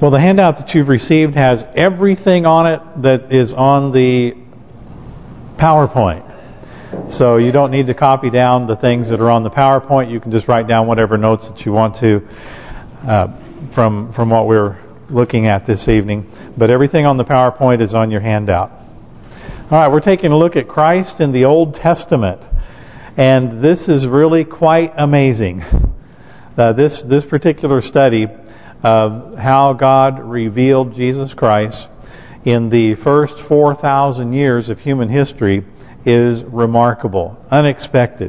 Well, the handout that you've received has everything on it that is on the PowerPoint. So you don't need to copy down the things that are on the PowerPoint. You can just write down whatever notes that you want to from what we're looking at this evening. But everything on the PowerPoint is on your handout. All right, we're taking a look at Christ in the Old Testament. And this is really quite amazing. This particular study of how God revealed Jesus Christ in the first 4,000 years of human history is remarkable, unexpected.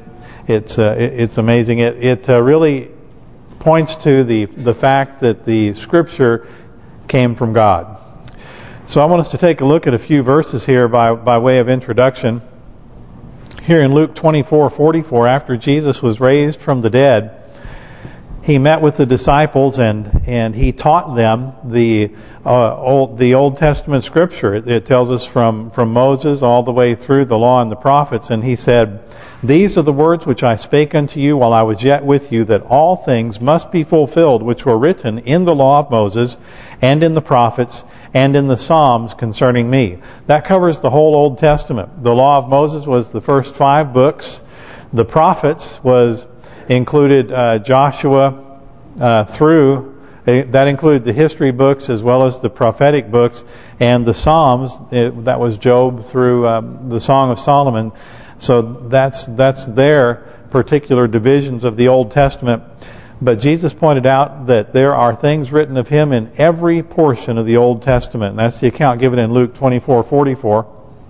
It's amazing. It really points to the fact that the Scripture came from God. So I want us to take a look at a few verses here by way of introduction. Here in Luke 24:44, after Jesus was raised from the dead, He met with the disciples and He taught them the Old Testament Scripture. It tells us from Moses all the way through the Law and the Prophets. And He said, "These are the words which I spake unto you while I was yet with you, that all things must be fulfilled which were written in the Law of Moses and in the Prophets and in the Psalms concerning me." That covers the whole Old Testament. The Law of Moses was the first 5 books. The Prophets included Joshua through. That included the history books as well as the prophetic books, and the Psalms. That was Job through the Song of Solomon. So that's their particular divisions of the Old Testament. But Jesus pointed out that there are things written of Him in every portion of the Old Testament. And that's the account given in Luke 24:44.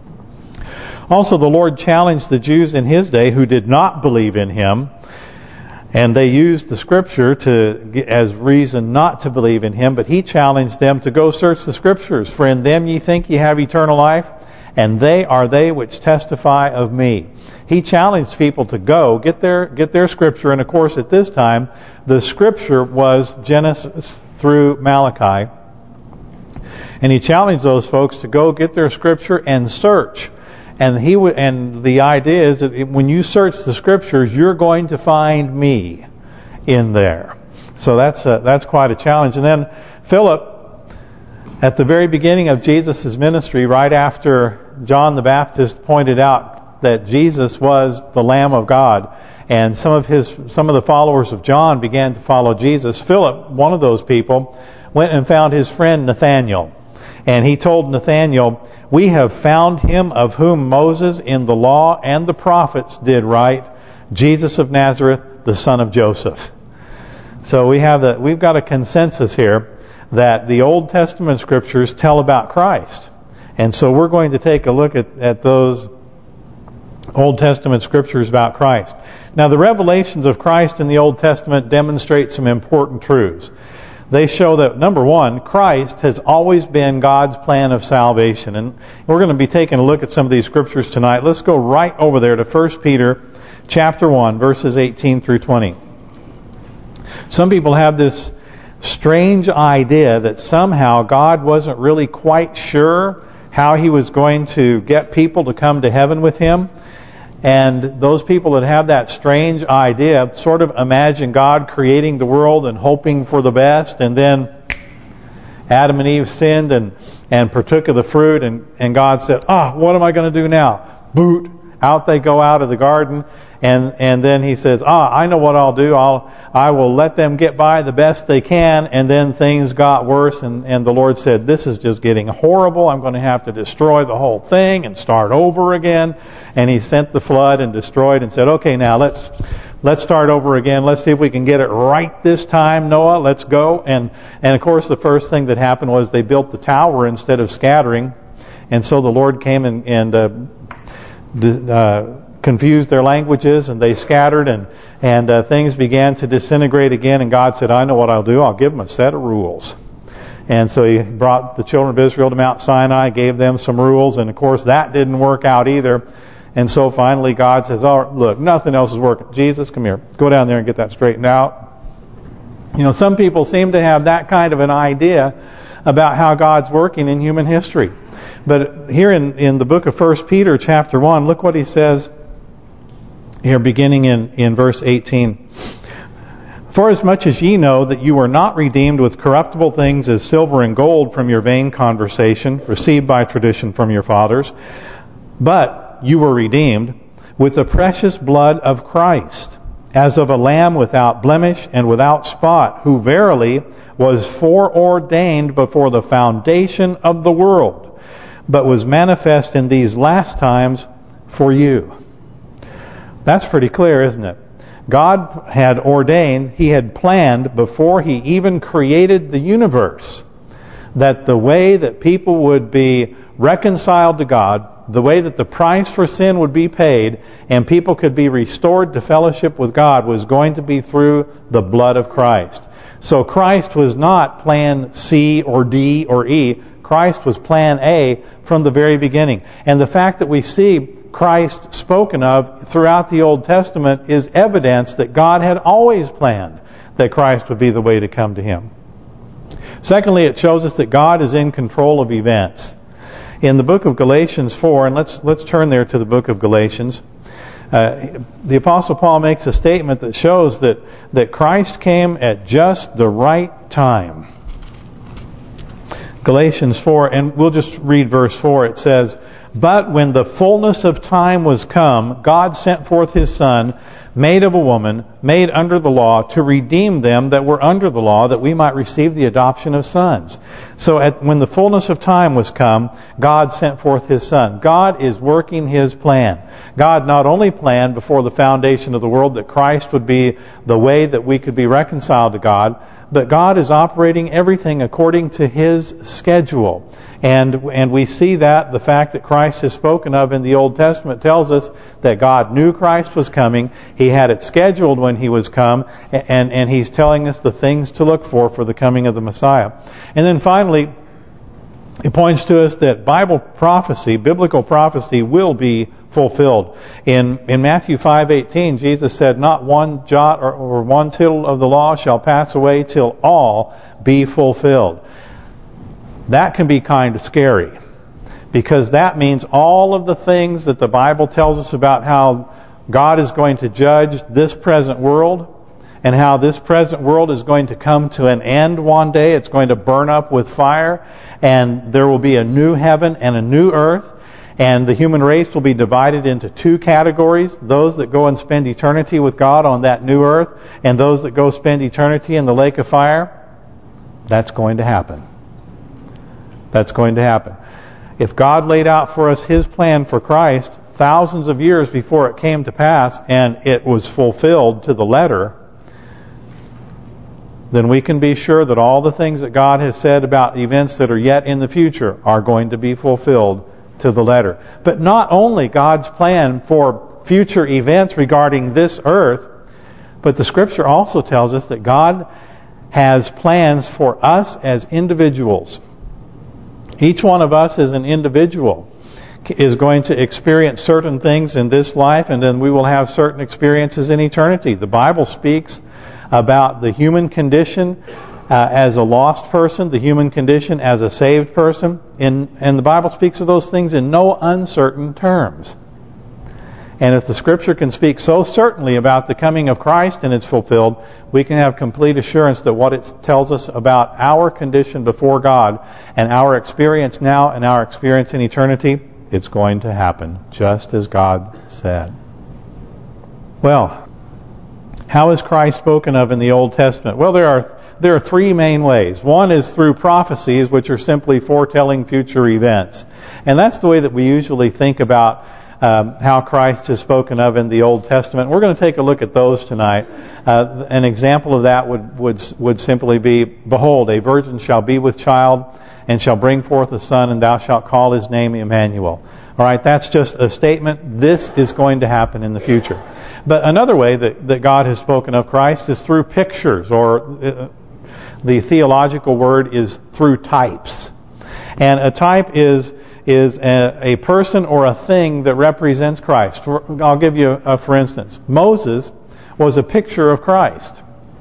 Also, the Lord challenged the Jews in His day who did not believe in Him. And they used the Scripture as reason not to believe in Him. But He challenged them to go search the Scriptures. "For in them ye think ye have eternal life, and they are they which testify of me." He challenged people to go get their Scripture. And of course, at this time, the Scripture was Genesis through Malachi. And He challenged those folks to go get their Scripture and search. And the idea is that when you search the Scriptures, you're going to find me in there. So that's quite a challenge. And then Philip, at the very beginning of Jesus' ministry, right after John the Baptist pointed out that Jesus was the Lamb of God, and some of the followers of John began to follow Jesus, Philip, one of those people, went and found his friend Nathanael. And he told Nathanael, "We have found him of whom Moses in the law and the prophets did write, Jesus of Nazareth, the son of Joseph." So we've got a consensus here that the Old Testament Scriptures tell about Christ. And so we're going to take a look at those Old Testament Scriptures about Christ. Now, the revelations of Christ in the Old Testament demonstrate some important truths. They show that, number one, Christ has always been God's plan of salvation. And we're going to be taking a look at some of these Scriptures tonight. Let's go right over there to 1 Peter chapter 1, verses 18 through 20. Some people have this strange idea that somehow God wasn't really quite sure how He was going to get people to come to heaven with Him. And those people that have that strange idea sort of imagine God creating the world and hoping for the best, and then Adam and Eve sinned and partook of the fruit, and God said, what am I going to do now? Boot! Out they go out of the garden, and then He says, I know what I'll do. I will let them get by the best they can. And then things got worse, and the Lord said, this is just getting horrible. I'm going to have to destroy the whole thing and start over again. And He sent the flood and destroyed and said, okay, now let's start over again. Let's see if we can get it right this time, Noah. Let's go. And of course, the first thing that happened was they built the tower instead of scattering. And so the Lord came and confused their languages, and they scattered, and things began to disintegrate again. And God said, I know what I'll do. I'll give them a set of rules. And so He brought the children of Israel to Mount Sinai, gave them some rules, and of course that didn't work out either. And so finally God says, look, nothing else is working. Jesus, come here. Go down there and get that straightened out. You know, some people seem to have that kind of an idea about how God's working in human history. But here in the book of 1 Peter chapter 1, look what he says here beginning in verse 18. For as much as ye know that you were not redeemed with corruptible things as silver and gold from your vain conversation, received by tradition from your fathers, but you were redeemed with the precious blood of Christ, as of a lamb without blemish and without spot, who verily was foreordained before the foundation of the world, but was manifest in these last times for you. That's pretty clear, isn't it? God had ordained, He had planned before He even created the universe, that the way that people would be reconciled to God, the way that the price for sin would be paid and people could be restored to fellowship with God was going to be through the blood of Christ. So Christ was not plan C or D or E. Christ was plan A from the very beginning. And the fact that we see Christ spoken of throughout the Old Testament is evidence that God had always planned that Christ would be the way to come to Him. Secondly, it shows us that God is in control of events. In the book of Galatians 4, and let's turn there to the book of Galatians, the Apostle Paul makes a statement that shows that Christ came at just the right time. Galatians 4, and we'll just read verse 4. It says, "But when the fullness of time was come, God sent forth His Son, made of a woman, made under the law, to redeem them that were under the law, that we might receive the adoption of sons." So when the fullness of time was come, God sent forth His Son. God is working His plan. God not only planned before the foundation of the world that Christ would be the way that we could be reconciled to God, but God is operating everything according to His schedule. And we see that the fact that Christ is spoken of in the Old Testament tells us that God knew Christ was coming. He had it scheduled when He was come, and He's telling us the things to look for the coming of the Messiah. And then finally, it points to us that biblical prophecy will be fulfilled. In Matthew 5:18, Jesus said, "Not one jot or one tittle of the law shall pass away till all be fulfilled." That can be kind of scary, because that means all of the things that the Bible tells us about how God is going to judge this present world, and how this present world is going to come to an end one day. It's going to burn up with fire, and there will be a new heaven and a new earth, and the human race will be divided into two categories: those that go and spend eternity with God on that new earth, and those that go spend eternity in the lake of fire. That's going to happen. That's going to happen. If God laid out for us His plan for Christ thousands of years before it came to pass, and it was fulfilled to the letter, then we can be sure that all the things that God has said about events that are yet in the future are going to be fulfilled to the letter. But not only God's plan for future events regarding this earth, but the Scripture also tells us that God has plans for us as individuals. Each one of us as an individual is going to experience certain things in this life, and then we will have certain experiences in eternity. The Bible speaks about the human condition as a lost person, the human condition as a saved person, and the Bible speaks of those things in no uncertain terms. And if the Scripture can speak so certainly about the coming of Christ and it's fulfilled, we can have complete assurance that what it tells us about our condition before God and our experience now and our experience in eternity, it's going to happen just as God said. Well, how is Christ spoken of in the Old Testament? Well, there are three main ways. One is through prophecies, which are simply foretelling future events. And that's the way that we usually think about how Christ is spoken of in the Old Testament. We're going to take a look at those tonight. An example of that would simply be, "Behold, a virgin shall be with child, and shall bring forth a son, and thou shalt call his name Emmanuel." All right, that's just a statement. This is going to happen in the future. But another way that God has spoken of Christ is through pictures, or the theological word is through types. And a type is a person or a thing that represents Christ. I'll give you for instance. Moses was a picture of Christ.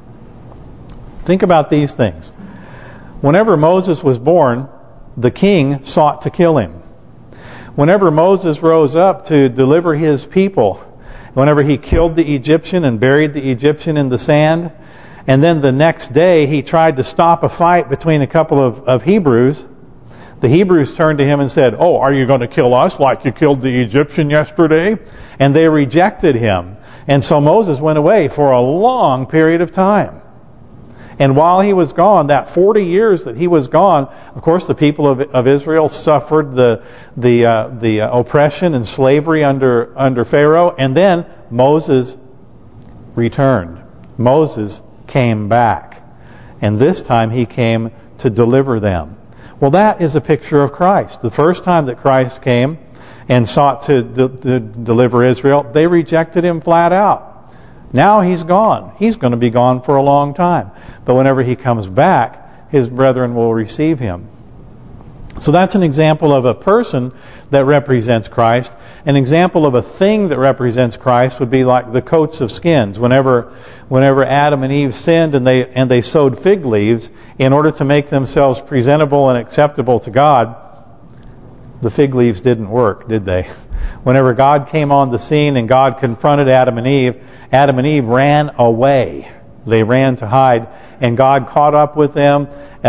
Think about these things. Whenever Moses was born, the king sought to kill him. Whenever Moses rose up to deliver his people, whenever he killed the Egyptian and buried the Egyptian in the sand, And then the next day he tried to stop a fight between a couple of Hebrews. The Hebrews turned to him and said, "Oh, are you going to kill us like you killed the Egyptian yesterday?" And they rejected him. And so Moses went away for a long period of time. And while he was gone, that 40 years that he was gone, of course the people of Israel suffered the oppression and slavery under Pharaoh. And then Moses returned. Moses came back. And this time he came to deliver them. Well, that is a picture of Christ. The first time that Christ came and sought to deliver Israel, they rejected him flat out. Now he's gone. He's going to be gone for a long time. But whenever he comes back, his brethren will receive him. So that's an example of a person that represents Christ. An example of a thing that represents Christ would be like the coats of skins. Whenever Adam and Eve sinned and they sewed fig leaves in order to make themselves presentable and acceptable to God, the fig leaves didn't work, did they? Whenever God came on the scene and God confronted Adam and Eve ran away. They ran to hide, and God caught up with them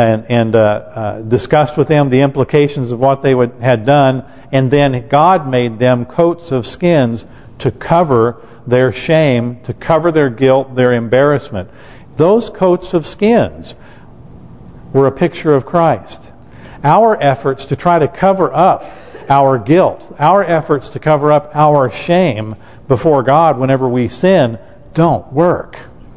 and discussed with them the implications of what they had done, and then God made them coats of skins to cover their shame, to cover their guilt, their embarrassment. Those coats of skins were a picture of Christ. Our efforts to try to cover up our guilt, our efforts to cover up our shame before God whenever we sin, don't work.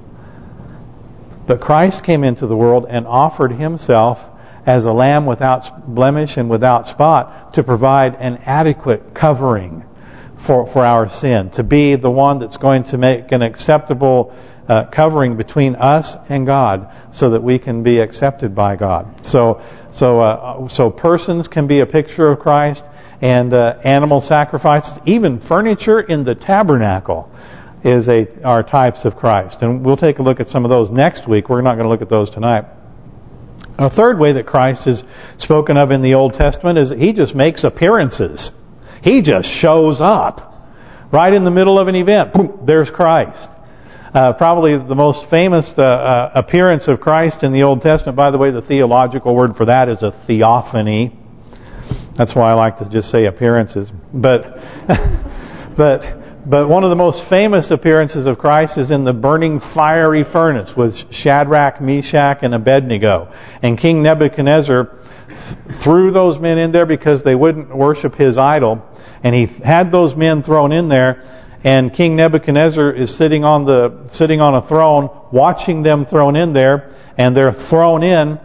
But Christ came into the world and offered himself as a lamb without blemish and without spot to provide an adequate covering for our sin, to be the one that's going to make an acceptable covering between us and God so that we can be accepted by God. So persons can be a picture of Christ, and animal sacrifices, even furniture in the tabernacle are types of Christ. And we'll take a look at some of those next week. We're not going to look at those tonight. A third way that Christ is spoken of in the Old Testament is that he just makes appearances. He just shows up. Right in the middle of an event, boom, there's Christ. Probably the most famous appearance of Christ in the Old Testament, by the way, the theological word for that is a theophany. That's why I like to just say appearances. But one of the most famous appearances of Christ is in the burning fiery furnace with Shadrach, Meshach, and Abednego. And King Nebuchadnezzar threw those men in there because they wouldn't worship his idol. And he had those men thrown in there. And King Nebuchadnezzar is sitting on a throne, watching them thrown in there. And they're thrown in.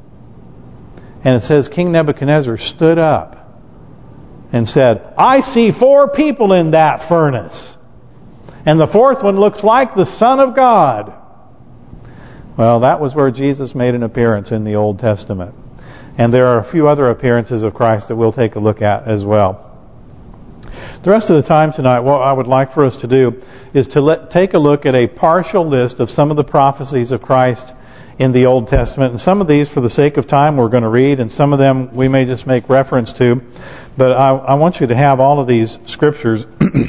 And it says King Nebuchadnezzar stood up and said, "I see 4 people in that furnace. And the 4th one looks like the Son of God." Well, that was where Jesus made an appearance in the Old Testament. And there are a few other appearances of Christ that we'll take a look at as well. The rest of the time tonight, what I would like for us to do is to take a look at a partial list of some of the prophecies of Christ in the Old Testament. And some of these, for the sake of time, we're going to read, and some of them we may just make reference to. But I want you to have all of these scriptures.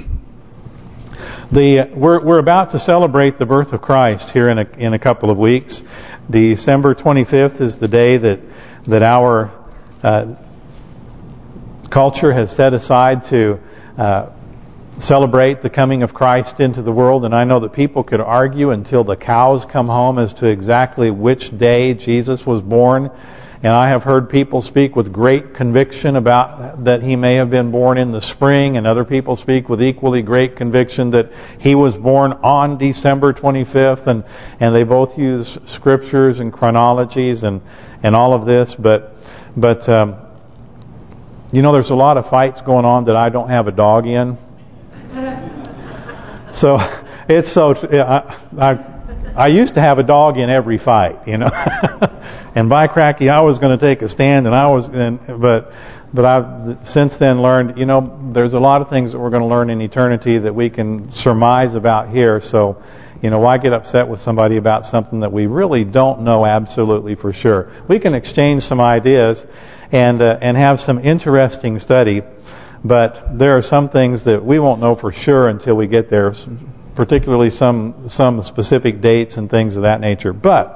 We're about to celebrate the birth of Christ here in a couple of weeks. December 25th is the day that our culture has set aside to celebrate the coming of Christ into the world. And I know that people could argue until the cows come home as to exactly which day Jesus was born. And I have heard people speak with great conviction about that he may have been born in the spring, and other people speak with equally great conviction that he was born on December 25th. And they both use scriptures and chronologies and all of this. But you know, there's a lot of fights going on that I don't have a dog in. So it's so I used to have a dog in every fight, you know. And by cracky, I was going to take a stand, but I've since then learned, you know, there's a lot of things that we're going to learn in eternity that we can surmise about here. So, you know, why get upset with somebody about something that we really don't know absolutely for sure? We can exchange some ideas and have some interesting study, but there are some things that we won't know for sure until we get there. particularly some specific dates and things of that nature. But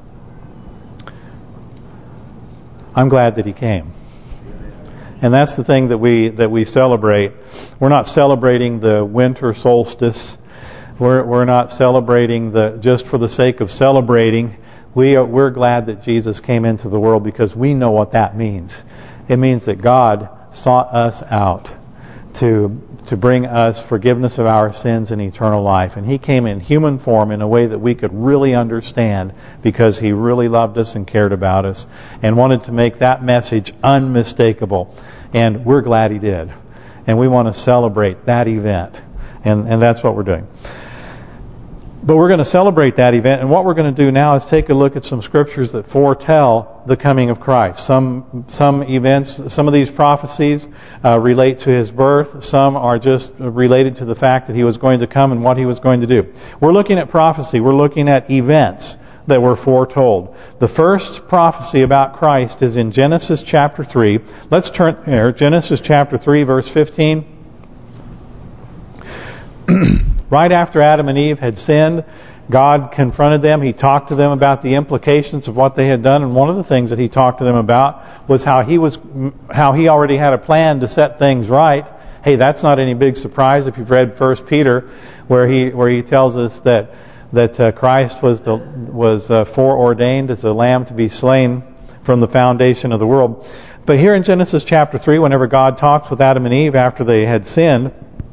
I'm glad that He came. And that's the thing that we celebrate. We're not celebrating the winter solstice. We're not celebrating just for the sake of celebrating. We're glad that Jesus came into the world because we know what that means. It means that God sought us out to bring us forgiveness of our sins and eternal life. And He came in human form in a way that we could really understand because He really loved us and cared about us and wanted to make that message unmistakable. And we're glad He did. And we want to celebrate that event. And that's what we're doing. But we're going to celebrate that event, and what we're going to do now is take a look at some scriptures that foretell the coming of Christ. Some events, some of these prophecies relate to His birth. Some are just related to the fact that He was going to come and what He was going to do. We're looking at prophecy. We're looking at events that were foretold. The first prophecy about Christ is in Genesis chapter 3. Let's turn there. Genesis chapter 3, verse 15. Right after Adam and Eve had sinned, God confronted them. He talked to them about the implications of what they had done, and one of the things that He talked to them about was how He already had a plan to set things right. Hey, that's not any big surprise if you've read 1 Peter, where he tells us that Christ was foreordained as a lamb to be slain from the foundation of the world. But here in Genesis chapter 3, whenever God talks with Adam and Eve after they had sinned,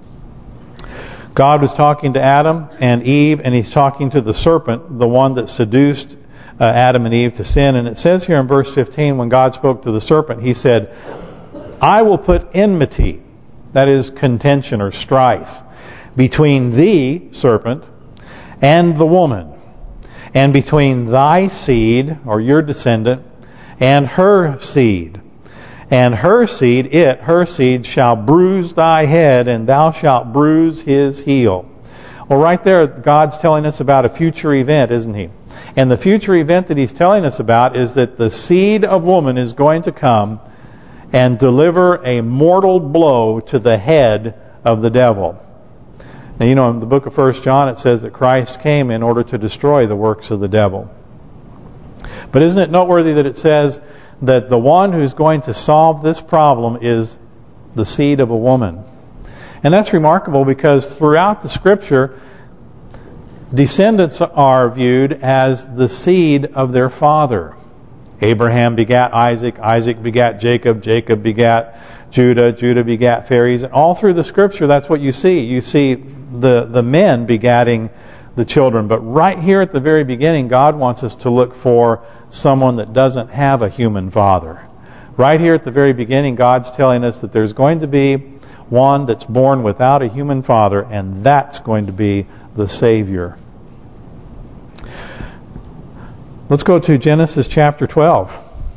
God was talking to Adam and Eve, and He's talking to the serpent, the one that seduced Adam and Eve to sin. And it says here in verse 15, when God spoke to the serpent, He said, I will put enmity, that is contention or strife, between thee, serpent, and the woman, and between thy seed, or your descendant, and her seed. And her seed shall bruise thy head, and thou shalt bruise his heel. Well, right there, God's telling us about a future event, isn't He? And the future event that He's telling us about is that the seed of woman is going to come and deliver a mortal blow to the head of the devil. Now, you know, in the book of 1 John, it says that Christ came in order to destroy the works of the devil. But isn't it noteworthy that it says that the one who's going to solve this problem is the seed of a woman? And that's remarkable because throughout the Scripture, descendants are viewed as the seed of their father. Abraham begat Isaac, Isaac begat Jacob, Jacob begat Judah, Judah begat Phares. And all through the Scripture, that's what you see. You see the men begatting the children. But right here at the very beginning, God wants us to look for someone that doesn't have a human father. Right here at the very beginning, God's telling us that there's going to be one that's born without a human father, and that's going to be the Savior. Let's go to Genesis chapter 12.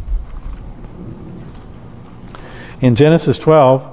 In Genesis 12,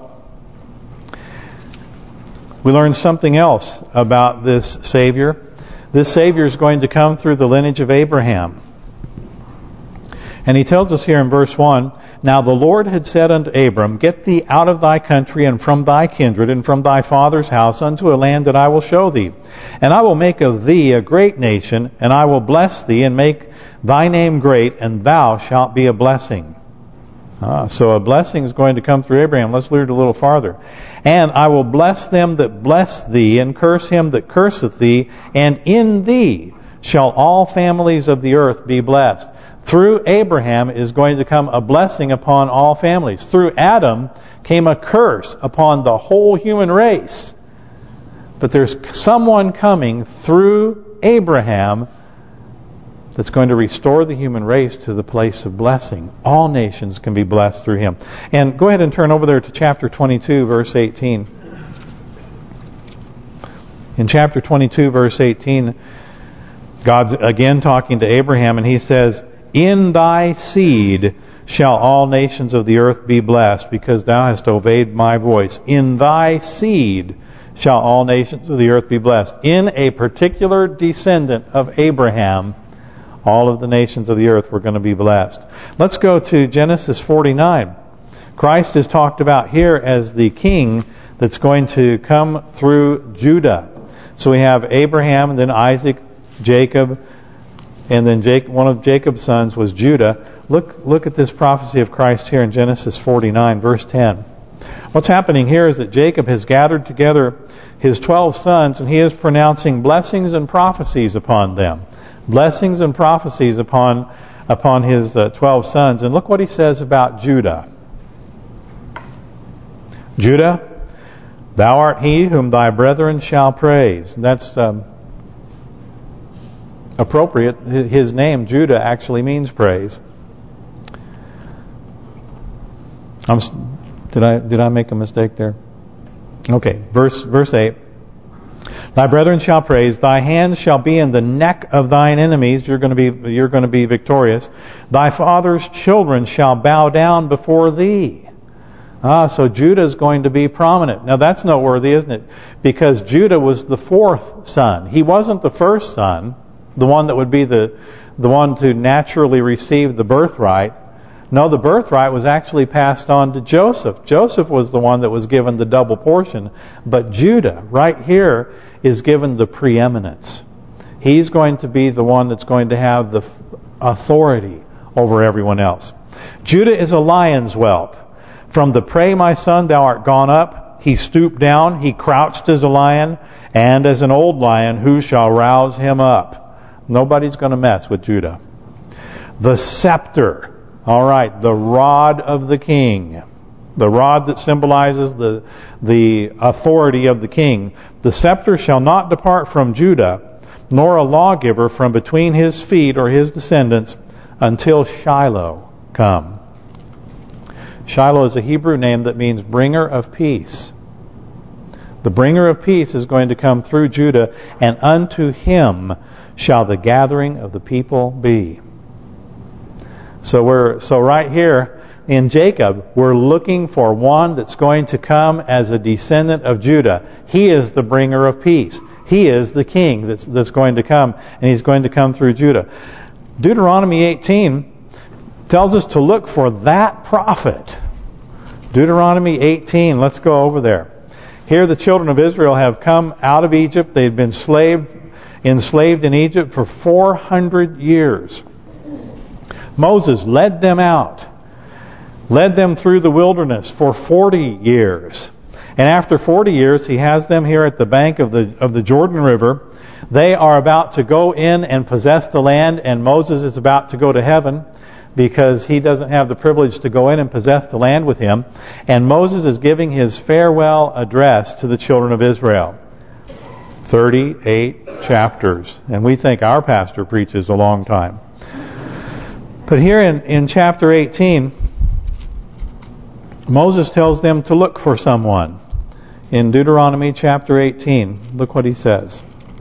we learn something else about this Savior. This Savior is going to come through the lineage of Abraham. And He tells us here in verse 1, Now the Lord had said unto Abram, Get thee out of thy country and from thy kindred and from thy father's house unto a land that I will show thee. And I will make of thee a great nation, and I will bless thee and make thy name great, and thou shalt be a blessing. So a blessing is going to come through Abraham. Let's read a little farther. And I will bless them that bless thee, and curse him that curseth thee, and in thee shall all families of the earth be blessed. Through Abraham is going to come a blessing upon all families. Through Adam came a curse upon the whole human race. But there's someone coming through Abraham that's going to restore the human race to the place of blessing. All nations can be blessed through him. And go ahead and turn over there to chapter 22, verse 18. In chapter 22, verse 18, God's again talking to Abraham, and He says, In thy seed shall all nations of the earth be blessed, because thou hast obeyed my voice. In thy seed shall all nations of the earth be blessed. In a particular descendant of Abraham, all of the nations of the earth were going to be blessed. Let's go to Genesis 49. Christ is talked about here as the king that's going to come through Judah. So we have Abraham, and then Isaac, Jacob, and then one of Jacob's sons was Judah. Look at this prophecy of Christ here in Genesis 49, verse 10. What's happening here is that Jacob has gathered together his 12 sons, and he is pronouncing blessings and prophecies upon them. Blessings and prophecies upon his 12 sons. And look what he says about Judah. Judah, thou art he whom thy brethren shall praise. And that's appropriate. His name, Judah, actually means praise. Did I make a mistake there? Okay, verse 8. Thy brethren shall praise, thy hands shall be in the neck of thine enemies. You're going to be victorious. Thy father's children shall bow down before thee. So Judah is going to be prominent. Now that's noteworthy, isn't it? Because Judah was the fourth son. He wasn't the first son, the one that would be the one to naturally receive the birthright. No, the birthright was actually passed on to Joseph. Joseph was the one that was given the double portion. But Judah, right here, is given the preeminence. He's going to be the one that's going to have the authority over everyone else. Judah is a lion's whelp. From the prey, my son, thou art gone up. He stooped down, he crouched as a lion, and as an old lion, who shall rouse him up? Nobody's going to mess with Judah. The scepter. All right, the rod of the king. The rod that symbolizes the authority of the king. The scepter shall not depart from Judah, nor a lawgiver from between his feet or his descendants, until Shiloh come. Shiloh is a Hebrew name that means bringer of peace. The bringer of peace is going to come through Judah, and unto him shall the gathering of the people be. So right here in Jacob, we're looking for one that's going to come as a descendant of Judah. He is the bringer of peace. He is the king that's going to come, and he's going to come through Judah. Deuteronomy 18 tells us to look for that prophet. Deuteronomy 18, let's go over there. Here the children of Israel have come out of Egypt. They've been enslaved in Egypt for 400 years. Moses led them out, led them through the wilderness for 40 years. And after 40 years, he has them here at the bank of the Jordan River. They are about to go in and possess the land, and Moses is about to go to heaven because he doesn't have the privilege to go in and possess the land with him. And Moses is giving his farewell address to the children of Israel. 38 chapters. And we think our pastor preaches a long time. But here in chapter 18, Moses tells them to look for someone. In Deuteronomy chapter 18, look what he says.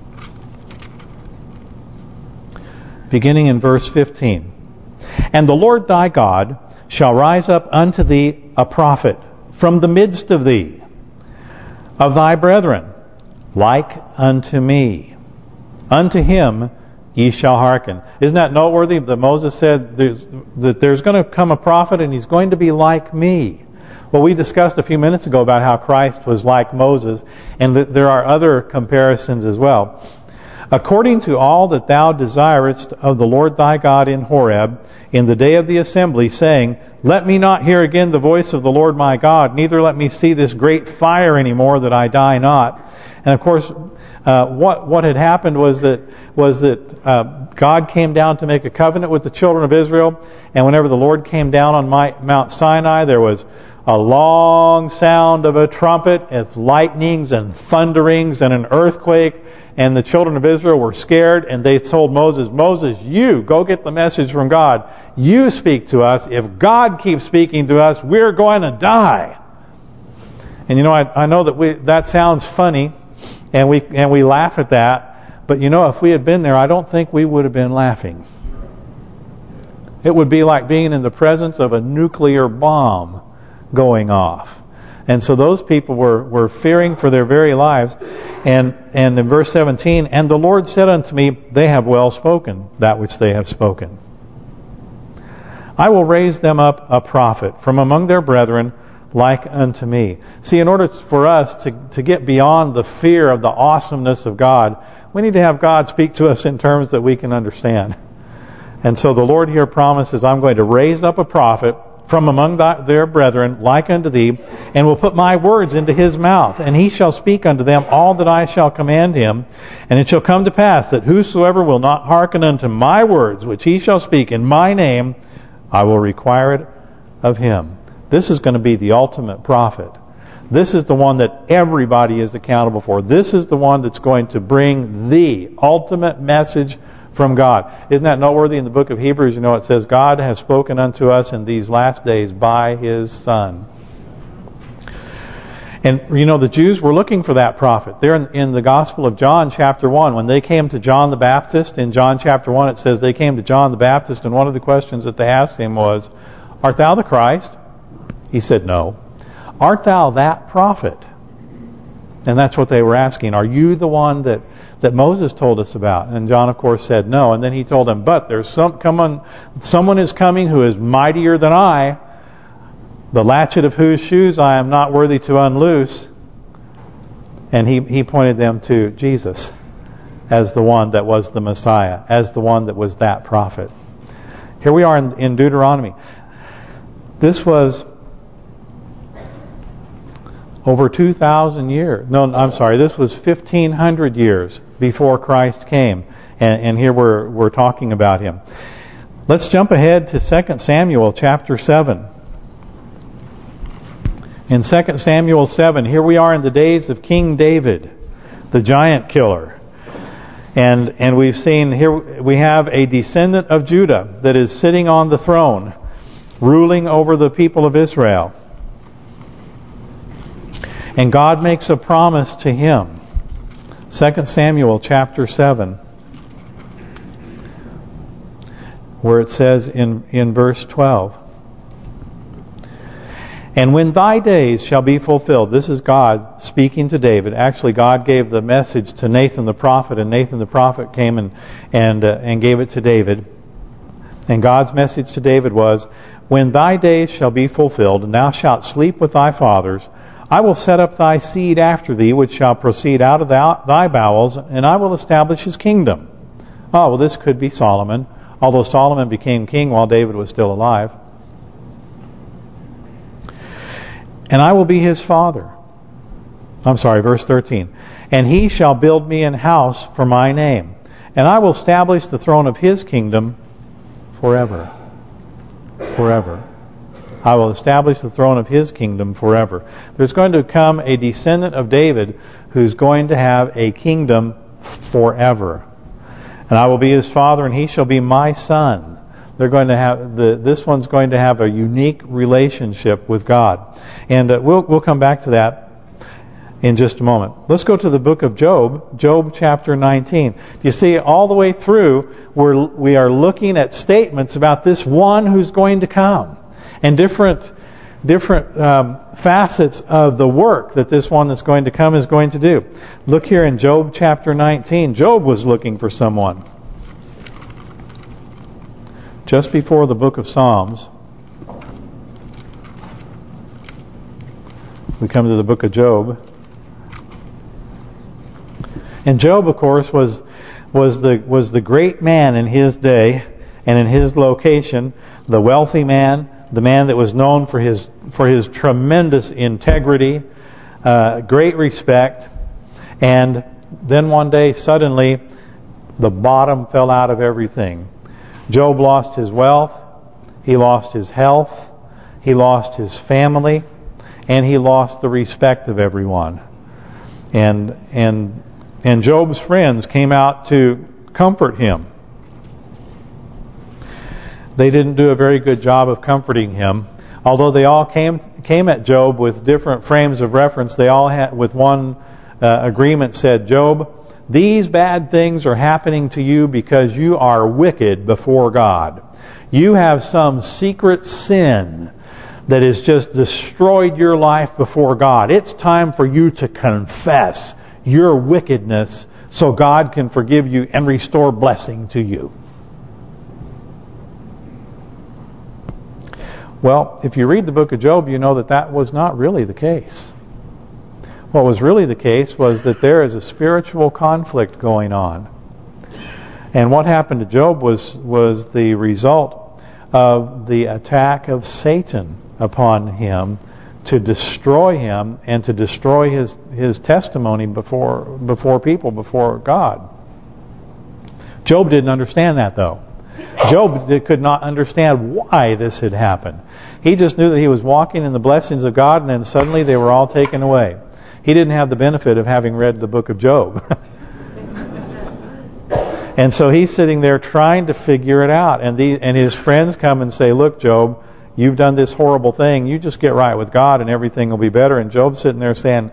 Beginning in verse 15. And the Lord thy God shall rise up unto thee a prophet from the midst of thee, of thy brethren, like unto me. Unto him ye shall hearken. Isn't that noteworthy that Moses said that there's going to come a prophet and he's going to be like me? Well, we discussed a few minutes ago about how Christ was like Moses, and that there are other comparisons as well. According to all that thou desirest of the Lord thy God in Horeb, in the day of the assembly, saying, Let me not hear again the voice of the Lord my God, neither let me see this great fire anymore, that I die not. And of course, what had happened was that God came down to make a covenant with the children of Israel, and whenever the Lord came down on Mount Sinai, there was a long sound of a trumpet, and lightnings and thunderings and an earthquake, and the children of Israel were scared, and they told Moses, Moses, you go get the message from God. You speak to us. If God keeps speaking to us, we're going to die. And I know that sounds funny, and we laugh at that. But if we had been there, I don't think we would have been laughing. It would be like being in the presence of a nuclear bomb going off. And so those people were fearing for their very lives. And in verse 17, And the Lord said unto me, They have well spoken, that which they have spoken. I will raise them up a prophet from among their brethren, like unto me. See, in order for us to get beyond the fear of the awesomeness of God, we need to have God speak to us in terms that we can understand. And so the Lord here promises, I'm going to raise up a prophet from among their brethren, like unto thee, and will put my words into his mouth. And he shall speak unto them all that I shall command him. And it shall come to pass that whosoever will not hearken unto my words, which he shall speak in my name, I will require it of him. This is going to be the ultimate prophet. This is the one that everybody is accountable for. This is the one that's going to bring the ultimate message from God. Isn't that noteworthy? In the book of Hebrews, you know, it says, God has spoken unto us in these last days by His Son. And, you know, the Jews were looking for that prophet. There in the Gospel of John, chapter 1, when they came to John the Baptist, in John chapter 1, it says they came to John the Baptist, and one of the questions that they asked him was, Art thou the Christ? He said, No. Art thou that prophet? And that's what they were asking. Are you the one that Moses told us about? And John, of course, said no. And then he told them, but there's someone is coming who is mightier than I, the latchet of whose shoes I am not worthy to unloose. And he pointed them to Jesus as the one that was the Messiah, as the one that was that prophet. Here we are in Deuteronomy. This was over 2,000 years. No, I'm sorry. This was 1,500 years before Christ came, and here we're talking about Him. Let's jump ahead to 2 Samuel chapter 7. In 2 Samuel 7, here we are in the days of King David, the giant killer. And we've seen here we have a descendant of Judah that is sitting on the throne, ruling over the people of Israel. And God makes a promise to him. 2 Samuel chapter 7, where it says in verse 12, And when thy days shall be fulfilled, this is God speaking to David. Actually, God gave the message to Nathan the prophet, and Nathan the prophet came and gave it to David. And God's message to David was, When thy days shall be fulfilled, and thou shalt sleep with thy fathers, I will set up thy seed after thee, which shall proceed out of thy bowels, and I will establish his kingdom. Oh, well, this could be Solomon, although Solomon became king while David was still alive. And I will be his father. I'm sorry, verse 13. And he shall build me an house for my name, and I will establish the throne of his kingdom forever. Forever. I will establish the throne of his kingdom forever. There's going to come a descendant of David who's going to have a kingdom forever. And I will be his father, and he shall be my son. They're going to have this one's going to have a unique relationship with God. And we'll come back to that in just a moment. Let's go to the book of Job, Job chapter 19. You see, all the way through, we are looking at statements about this one who's going to come. And different facets of the work that this one that's going to come is going to do. Look here in Job chapter 19. Job was looking for someone. Just before the book of Psalms, we come to the book of Job. And Job, of course, was the great man in his day and in his location, the wealthy man, the man that was known for his tremendous integrity, great respect, and then one day suddenly the bottom fell out of everything. Job lost his wealth, he lost his health, he lost his family, and he lost the respect of everyone. And Job's friends came out to comfort him. They didn't do a very good job of comforting him. Although they all came at Job with different frames of reference, they all had, with one agreement, said, Job, these bad things are happening to you because you are wicked before God. You have some secret sin that has just destroyed your life before God. It's time for you to confess your wickedness so God can forgive you and restore blessing to you. Well, if you read the book of Job, you know that that was not really the case. What was really the case was that there is a spiritual conflict going on. And what happened to Job was the result of the attack of Satan upon him to destroy him and to destroy his testimony before people, before God. Job didn't understand that, though. Job could not understand why this had happened. He just knew that he was walking in the blessings of God, and then suddenly they were all taken away. He didn't have the benefit of having read the book of Job. And so he's sitting there trying to figure it out. And his friends come and say, look, Job, you've done this horrible thing. You just get right with God and everything will be better. And Job's sitting there saying,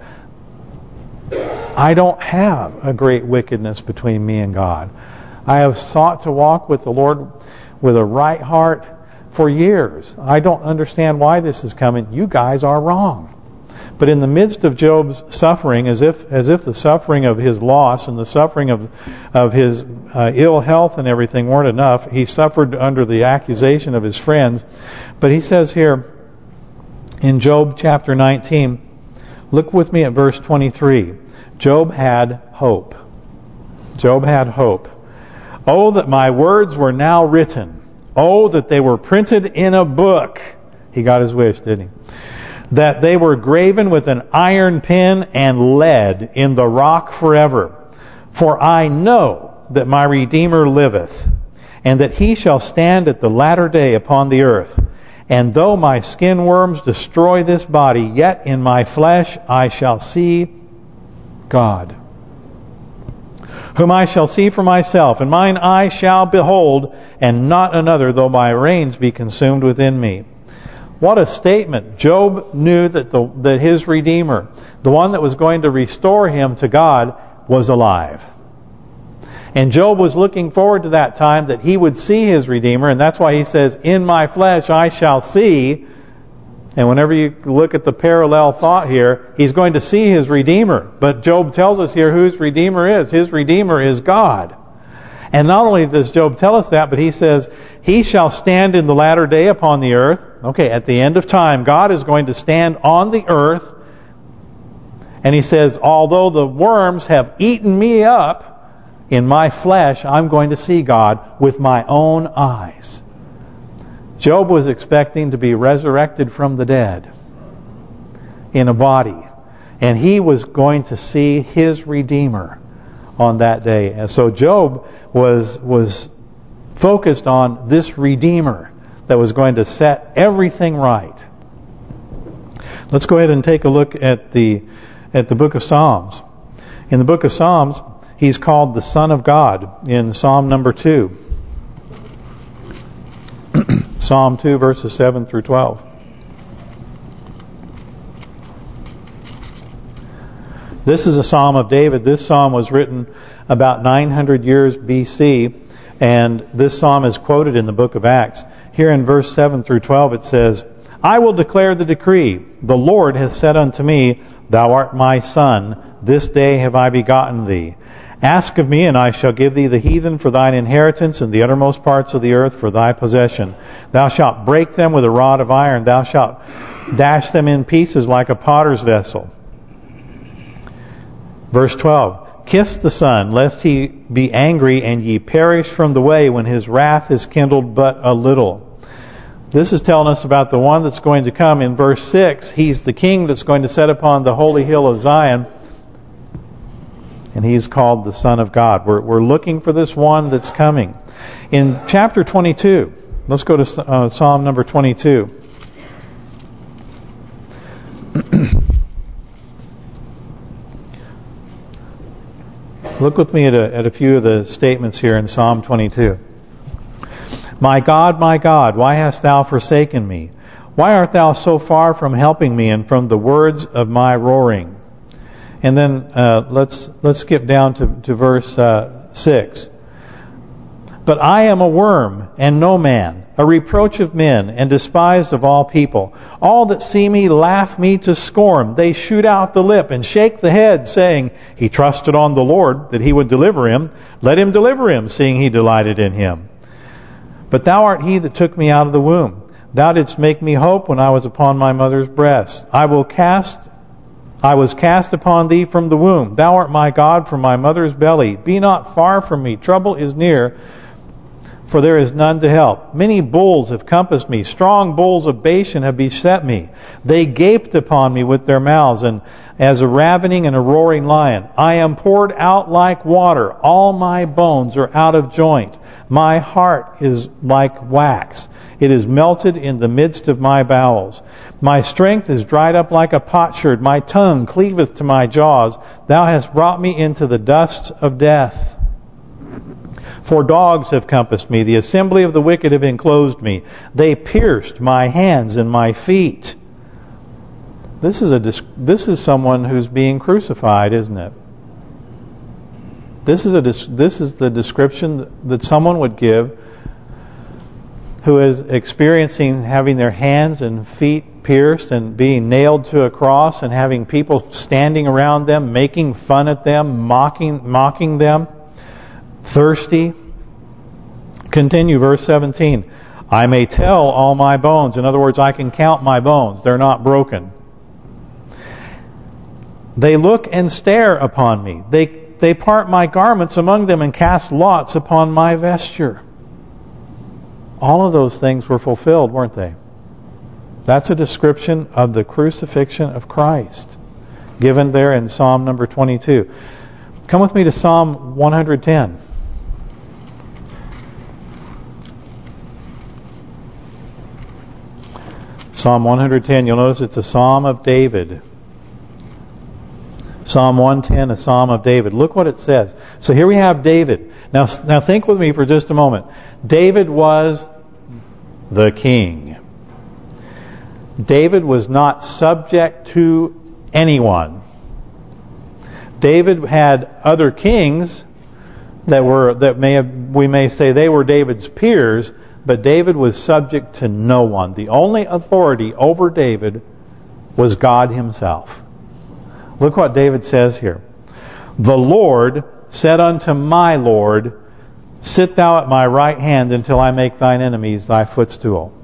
I don't have a great wickedness between me and God. I have sought to walk with the Lord with a right heart for years. I don't understand why this is coming. You guys are wrong. But in the midst of Job's suffering, as if the suffering of his loss and the suffering of his ill health and everything weren't enough, he suffered under the accusation of his friends. But he says here in Job chapter 19, look with me at verse 23. Job had hope. Job had hope. Oh, that my words were now written. Oh, that they were printed in a book. He got his wish, didn't he? That they were graven with an iron pen and lead in the rock forever. For I know that my Redeemer liveth, and that he shall stand at the latter day upon the earth. And though my skin worms destroy this body, yet in my flesh I shall see God, whom I shall see for myself, and mine eye shall behold, and not another, though my reins be consumed within me. What a statement. Job knew that his Redeemer, the one that was going to restore him to God, was alive. And Job was looking forward to that time that he would see his Redeemer, and that's why he says, in my flesh I shall see. And whenever you look at the parallel thought here, he's going to see his Redeemer. But Job tells us here whose Redeemer is. His Redeemer is God. And not only does Job tell us that, but he says, he shall stand in the latter day upon the earth. Okay, at the end of time, God is going to stand on the earth. And he says, although the worms have eaten me up, in my flesh, I'm going to see God with my own eyes. Job was expecting to be resurrected from the dead in a body. And he was going to see his Redeemer on that day. And so Job was focused on this Redeemer that was going to set everything right. Let's go ahead and take a look at the book of Psalms. In the book of Psalms, he's called the Son of God in Psalm number 2. Psalm 2, verses 7 through 12. This is a Psalm of David. This Psalm was written about 900 years BC, and this Psalm is quoted in the book of Acts. Here in verse 7 through 12 it says, I will declare the decree. The Lord hath said unto me, Thou art my son, this day have I begotten thee. Ask of me, and I shall give thee the heathen for thine inheritance, and the uttermost parts of the earth for thy possession. Thou shalt break them with a rod of iron. Thou shalt dash them in pieces like a potter's vessel. Verse 12. Kiss the Son, lest he be angry, and ye perish from the way when his wrath is kindled but a little. This is telling us about the one that's going to come. In verse 6, he's the king that's going to sit upon the holy hill of Zion. And he's called the Son of God. We're looking for this one that's coming. In chapter 22, let's go to Psalm number 22. Look with me at a few of the statements here in Psalm 22. My God, why hast thou forsaken me? Why art thou so far from helping me and from the words of my roaring? And then let's skip down to verse 6. But I am a worm and no man, a reproach of men and despised of all people. All that see me laugh me to scorn. They shoot out the lip and shake the head, saying, He trusted on the Lord that he would deliver him. Let him deliver him, seeing he delighted in him. But thou art he that took me out of the womb. Thou didst make me hope when I was upon my mother's breast. I was cast upon thee from the womb. Thou art my God from my mother's belly. Be not far from me. Trouble is near, for there is none to help. Many bulls have compassed me. Strong bulls of Bashan have beset me. They gaped upon me with their mouths, and as a ravening and a roaring lion. I am poured out like water. All my bones are out of joint. My heart is like wax. It is melted in the midst of my bowels. My strength is dried up like a potsherd. My tongue cleaveth to my jaws. Thou hast brought me into the dust of death. For dogs have compassed me. The assembly of the wicked have enclosed me. They pierced my hands and my feet. This is someone who's being crucified, isn't it? This is the description that someone would give who is experiencing having their hands and feet pierced and being nailed to a cross and having people standing around them, making fun at them, mocking them, thirsty. Continue, verse 17. I may tell all my bones. In other words, I can count my bones. They're not broken. They look and stare upon me. They part my garments among them and cast lots upon my vesture. All of those things were fulfilled, weren't they? That's a description of the crucifixion of Christ, given there in Psalm number 22. Come with me to Psalm 110. Psalm 110, you'll notice it's a Psalm of David. Psalm 110, a Psalm of David. Look what it says. So here we have David. Now think with me for just a moment. David was the king. David was not subject to anyone. David had other kings we may say they were David's peers, but David was subject to no one. The only authority over David was God himself. Look what David says here. The Lord said unto my Lord, sit thou at my right hand until I make thine enemies thy footstool.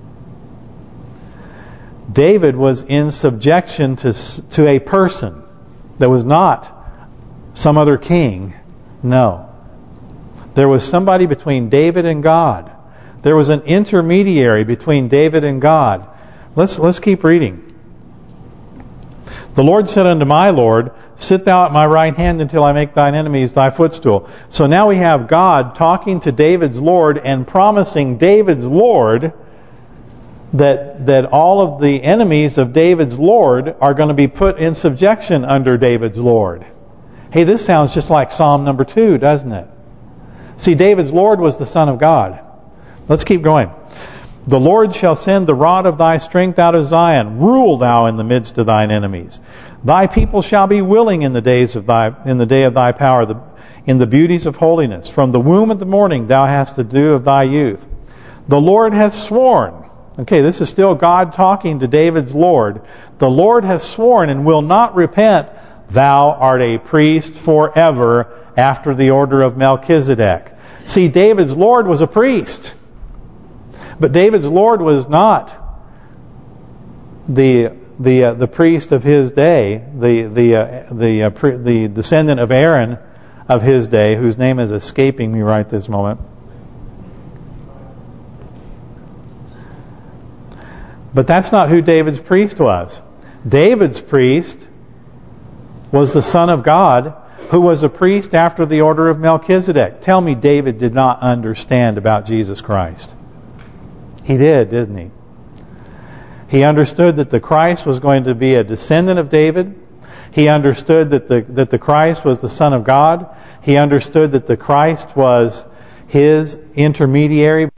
David was in subjection to a person that was not some other king. No. There was somebody between David and God. There was an intermediary between David and God. Let's keep reading. The Lord said unto my Lord, sit thou at my right hand until I make thine enemies thy footstool. So now we have God talking to David's Lord and promising David's Lord that all of the enemies of David's Lord are going to be put in subjection under David's Lord. Hey, this sounds just like Psalm number 2, doesn't it? See, David's Lord was the Son of God. Let's keep going. The Lord shall send the rod of thy strength out of Zion. Rule thou in the midst of thine enemies. Thy people shall be willing in the day of thy power, in the beauties of holiness. From the womb of the morning thou hast the dew of thy youth. The Lord hath sworn. Okay, this is still God talking to David's Lord. The Lord hath sworn and will not repent. Thou art a priest forever after the order of Melchizedek. See, David's Lord was a priest. But David's Lord was not the priest of his day, the descendant of Aaron of his day, whose name is escaping me right this moment. But that's not who David's priest was. David's priest was the Son of God, who was a priest after the order of Melchizedek. Tell me David did not understand about Jesus Christ. He did, didn't he? He understood that the Christ was going to be a descendant of David. He understood that the Christ was the Son of God. He understood that the Christ was his intermediary